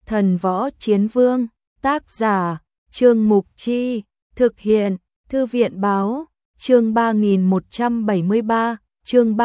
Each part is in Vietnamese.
Thần Võ Chiến Vương, tác giả, Trương Mục Chi, thực hiện, Thư viện Báo, chương 3173, chương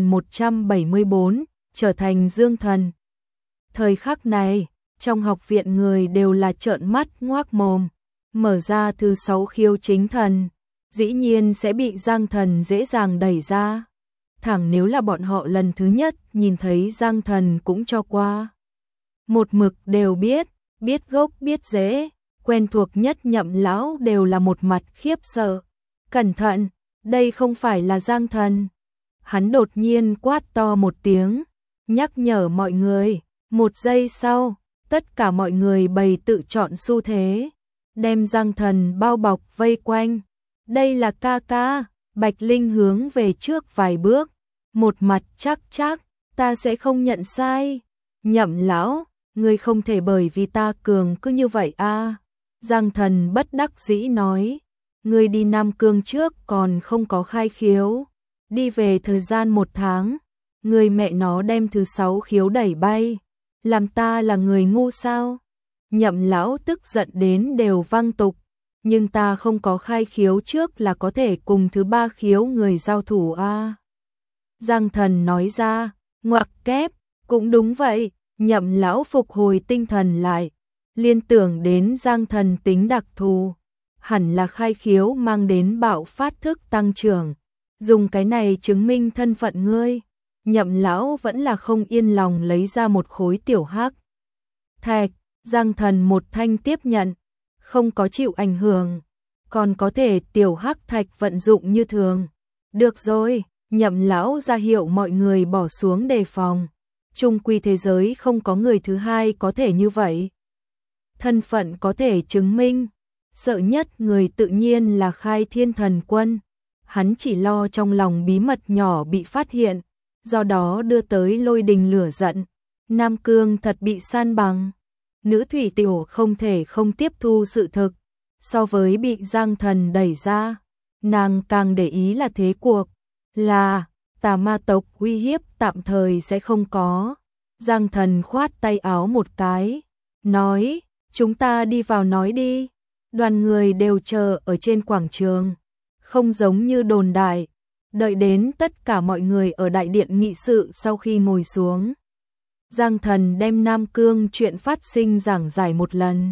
3174, trở thành dương thần. Thời khắc này, trong học viện người đều là trợn mắt ngoác mồm, mở ra thứ 6 khiếu chính thần, dĩ nhiên sẽ bị Giang Thần dễ dàng đẩy ra. Thẳng nếu là bọn họ lần thứ nhất nhìn thấy Giang Thần cũng cho qua. Một mực đều biết gốc biết rễ, quen thuộc nhất Nhậm lão đều là một mặt khiếp sợ. Cẩn thận, đây không phải là Giang Thần. Hắn đột nhiên quát to một tiếng, nhắc nhở mọi người. Một giây sau, tất cả mọi người bày tự chọn xu thế, đem Giang Thần bao bọc vây quanh. Đây là ca ca. Bạch Linh hướng về trước vài bước, một mặt chắc, ta sẽ không nhận sai. Nhậm lão, ngươi không thể bởi vì ta cường cứ như vậy a. Giang Thần bất đắc dĩ nói, ngươi đi Nam Cương trước còn không có khai khiếu, đi về thời gian 1 tháng, ngươi mẹ nó đem thứ 6 khiếu đẩy bay, làm ta là người ngu sao? Nhậm lão tức giận đến đều văng tục, nhưng ta không có khai khiếu trước là có thể cùng thứ 3 khiếu người giao thủ a. Giang Thần nói ra, ngoặc kép, cũng đúng vậy. Nhậm lão phục hồi tinh thần lại, liên tưởng đến Giang Thần tính đặc thù, hẳn là khai khiếu mang đến bạo phát thức tăng trưởng, dùng cái này chứng minh thân phận ngươi. Nhậm lão vẫn là không yên lòng lấy ra một khối tiểu hắc thạch, Giang Thần một thanh tiếp nhận, không có chịu ảnh hưởng, còn có thể tiểu hắc thạch vận dụng như thường. Được rồi, Nhậm lão ra hiệu mọi người bỏ xuống đề phòng. Trung quy thế giới không có người thứ hai có thể như vậy. Thân phận có thể chứng minh, sợ nhất người tự nhiên là Khai Thiên Thần Quân. Hắn chỉ lo trong lòng bí mật nhỏ bị phát hiện, do đó đưa tới lôi đình lửa giận. Nam Cương thật bị san bằng. Nữ thủy tiểu không thể không tiếp thu sự thực. So với bị Giang Thần đẩy ra, nàng càng để ý là thế cuộc, là tà ma tộc uy hiếp tạm thời sẽ không có. Giang Thần khoát tay áo một cái, nói, chúng ta đi vào nói đi. Đoàn người đều chờ ở trên quảng trường, không giống như đồn đại. Đợi đến tất cả mọi người ở đại điện nghị sự sau khi ngồi xuống, Giang Thần đem Nam Cương chuyện phát sinh giảng giải một lần.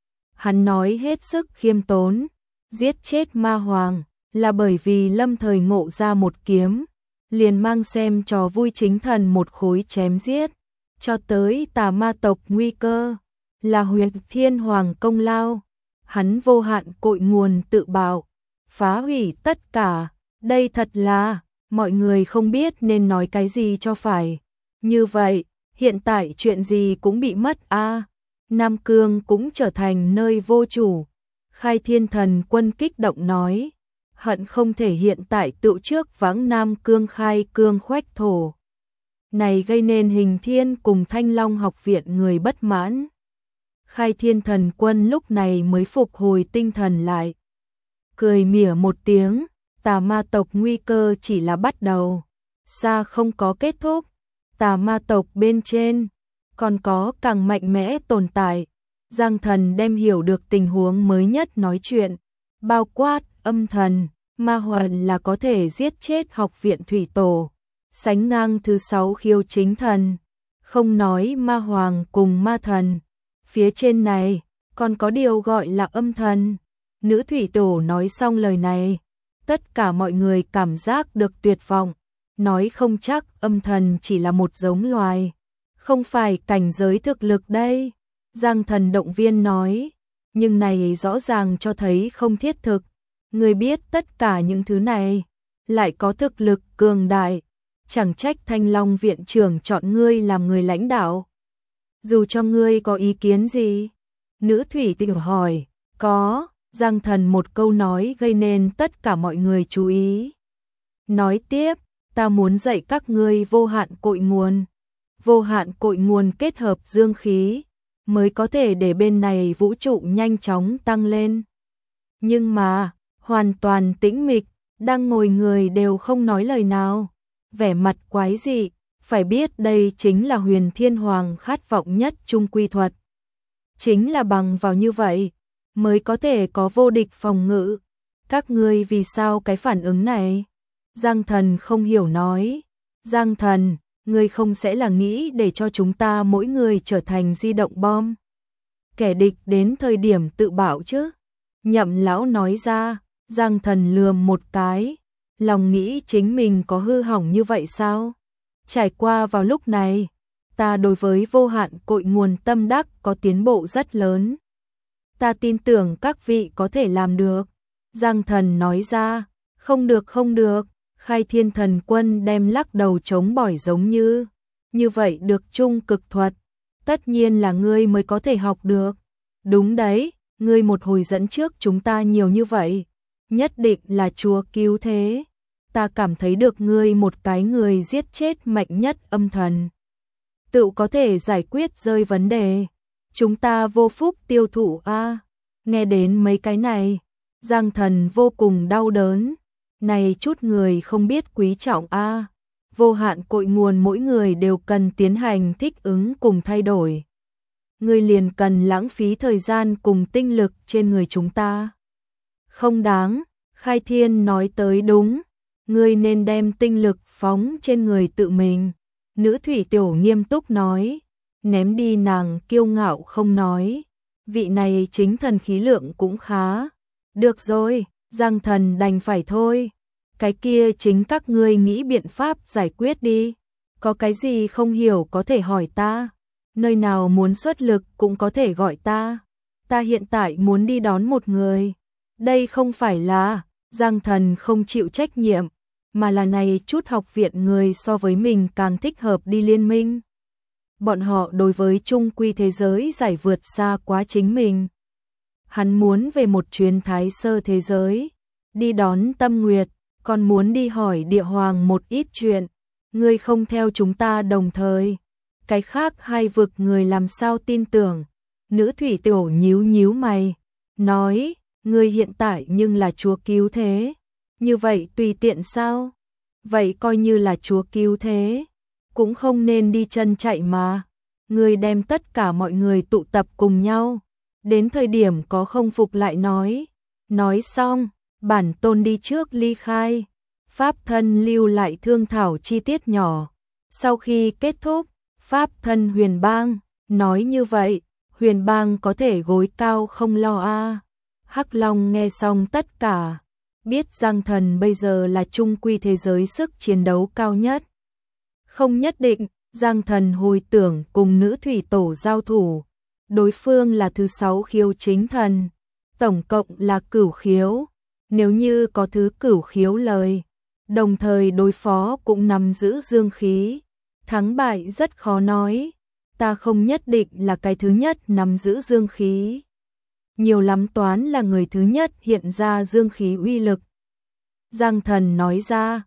Hắn nói hết sức khiêm tốn, giết chết ma hoàng là bởi vì lâm thời ngộ ra một kiếm, liền mang xem trò vui chính thần một khối chém giết, cho tới tà ma tộc nguy cơ, là Huyền Thiên Hoàng công lao. Hắn vô hạn cội nguồn tự bạo, phá hủy tất cả, đây thật là, mọi người không biết nên nói cái gì cho phải. Như vậy, hiện tại chuyện gì cũng bị mất a. Nam Cương cũng trở thành nơi vô chủ. Khai Thiên Thần Quân kích động nói, hận không thể hiện tại tự trước vắng Nam Cương khai cương khoách thổ. Này gây nên Hình Thiên cùng Thanh Long học viện người bất mãn. Khai Thiên Thần Quân lúc này mới phục hồi tinh thần lại. Cười mỉa một tiếng, tà ma tộc nguy cơ chỉ là bắt đầu, xa không có kết thúc. Tà ma tộc bên trên còn có càng mạnh mẽ tồn tại. Giang Thần đem hiểu được tình huống mới nhất nói chuyện, bao quát âm thần, ma hoàn là có thể giết chết học viện thủy tổ, sánh ngang thứ 6 khiêu chính thần, không nói ma hoàng cùng ma thần. Phía trên này còn có điều gọi là âm thần. Nữ thủy tổ nói xong lời này, tất cả mọi người cảm giác được tuyệt vọng, nói không chắc âm thần chỉ là một giống loài, không phải cảnh giới thực lực đây. Giang Thần động viên nói, nhưng này rõ ràng cho thấy không thiết thực. Người biết tất cả những thứ này, lại có thực lực cường đại, chẳng trách Thanh Long viện trưởng chọn ngươi làm người lãnh đạo. Dù cho ngươi có ý kiến gì? Nữ thủy tiểu hỏi. Có. Giang Thần một câu nói gây nên tất cả mọi người chú ý. Nói tiếp, ta muốn dạy các ngươi vô hạn cội nguồn. Vô hạn cội nguồn kết hợp dương khí, mới có thể để bên này vũ trụ nhanh chóng tăng lên. Nhưng mà, hoàn toàn tĩnh mịch, đang ngồi người đều không nói lời nào. Vẻ mặt quái dị, phải biết đây chính là Huyền Thiên Hoàng khát vọng nhất trung quy thuật. chính là bằng vào như vậy mới có thể có vô địch phòng ngự. Các ngươi vì sao cái phản ứng này? Giang Thần không hiểu nói. Giang Thần, ngươi không sẽ là nghĩ để cho chúng ta mỗi người trở thành di động bom? Kẻ địch đến thời điểm tự bảo chứ? Nhậm lão nói ra. Giang Thần lườm một cái. Lòng nghĩ chính mình có hư hỏng như vậy sao? Trải qua vào lúc này, ta đối với vô hạn cội nguồn tâm đắc có tiến bộ rất lớn. Ta tin tưởng các vị có thể làm được. Giang Thần nói ra. Không được không được. Khai Thiên Thần Quân đem lắc đầu chống bỏi giống như vậy được chung cực thuật. Tất nhiên là ngươi mới có thể học được. Đúng đấy, ngươi một hồi dẫn trước chúng ta nhiều như vậy. Nhất định là Chúa cứu thế. Ta cảm thấy được ngươi một cái người giết chết mạnh nhất âm thần. Tự có thể giải quyết rơi vấn đề. Chúng ta vô phúc tiêu thụ a. Nghe đến mấy cái này, Giang Thần vô cùng đau đớn. Này chút người không biết quý trọng a. Vô hạn cội nguồn mỗi người đều cần tiến hành thích ứng cùng thay đổi. Ngươi liền cần lãng phí thời gian cùng tinh lực trên người chúng ta. Không đáng, Khai Thiên nói tới đúng. Ngươi nên đem tinh lực phóng trên người tự mình. Nữ thủy tiểu nghiêm túc nói. Ném đi nàng kiêu ngạo không nói. Vị này chính thần khí lượng cũng khá. Được rồi, Giang Thần đành phải thôi. Cái kia chính các ngươi nghĩ biện pháp giải quyết đi. Có cái gì không hiểu có thể hỏi ta. Nơi nào muốn xuất lực cũng có thể gọi ta. Ta hiện tại muốn đi đón một người. Đây không phải là Giang Thần không chịu trách nhiệm, mà là này chút học viện người so với mình càng thích hợp đi liên minh. Bọn họ đối với chung quy thế giới giải vượt xa quá chính mình. Hắn muốn về một chuyến Thái Sơ thế giới, đi đón Tâm Nguyệt, còn muốn đi hỏi Địa Hoàng một ít chuyện. Ngươi không theo chúng ta đồng thời. Cái khác hai vực người làm sao tin tưởng. Nữ thủy tiểu nhíu nhíu mày, nói, ngươi hiện tại nhưng là Chúa cứu thế. Như vậy tùy tiện sao? Vậy coi như là Chúa cứu thế. Cũng không nên đi chân chạy mà. Ngươi đem tất cả mọi người tụ tập cùng nhau. Đến thời điểm có không phục lại nói. Nói xong, bản tôn đi trước ly khai. Pháp thân lưu lại thương thảo chi tiết nhỏ. Sau khi kết thúc, Pháp thân Huyền Bang nói như vậy, Huyền Bang có thể gối cao không lo a. Hắc Long nghe xong tất cả, biết Giang Thần bây giờ là chung quy thế giới sức chiến đấu cao nhất. Không nhất định, Giang Thần hồi tưởng cùng nữ thủy tổ giao thủ, đối phương là thứ 6 khiếu chính thần, tổng cộng là cửu khiếu. Nếu như có thứ cửu khiếu lời, đồng thời đối phó cũng nắm giữ dương khí, thắng bại rất khó nói. Ta không nhất định là cái thứ nhất nắm giữ dương khí. Nhiều lắm toán là người thứ nhất hiện ra dương khí uy lực. Giang Thần nói ra,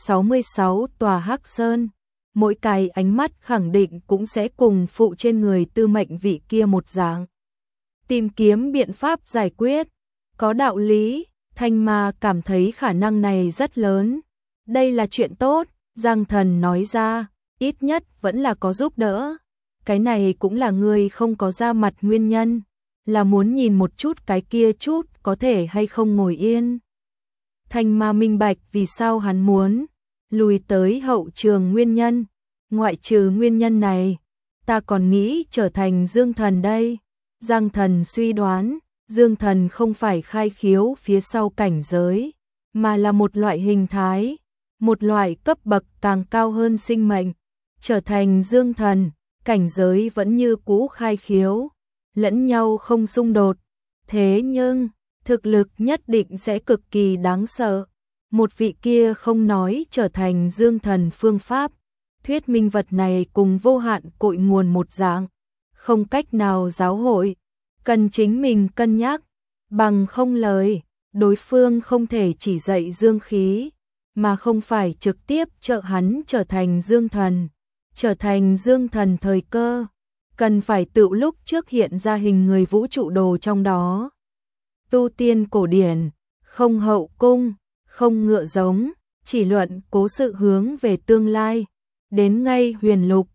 66 tòa Hắc Sơn, mỗi cái ánh mắt khẳng định cũng sẽ cùng phụ trên người Tư Mệnh vị kia một dạng. Tìm kiếm biện pháp giải quyết, có đạo lý, Thanh Ma cảm thấy khả năng này rất lớn. Đây là chuyện tốt, Giang Thần nói ra, ít nhất vẫn là có giúp đỡ. Cái này cũng là người không có ra mặt nguyên nhân, là muốn nhìn một chút cái kia chút có thể hay không ngồi yên. Thanh Ma minh bạch vì sao hắn muốn lùi tới hậu trường nguyên nhân. Ngoại trừ nguyên nhân này, ta còn nghĩ trở thành Dương Thần đây. Giang Thần suy đoán, Dương Thần không phải khai khiếu phía sau cảnh giới, mà là một loại hình thái, một loại cấp bậc càng cao hơn sinh mệnh. Trở thành Dương Thần, cảnh giới vẫn như cũ khai khiếu, lẫn nhau không xung đột. Thế nhưng, thực lực nhất định sẽ cực kỳ đáng sợ. Một vị kia không nói trở thành Dương Thần phương pháp, thuyết minh vật này cùng vô hạn cội nguồn một dạng, không cách nào giáo hội, cần chính mình cân nhắc, bằng không lời, đối phương không thể chỉ dạy dương khí, mà không phải trực tiếp trợ hắn trở thành Dương Thần. Trở thành Dương Thần thời cơ, cần phải tự lúc trước hiện ra hình người vũ trụ đồ trong đó. Tu tiên cổ điển, không hậu cung, không ngựa giống, chỉ luận cố sự hướng về tương lai. Đến ngay huyền lục,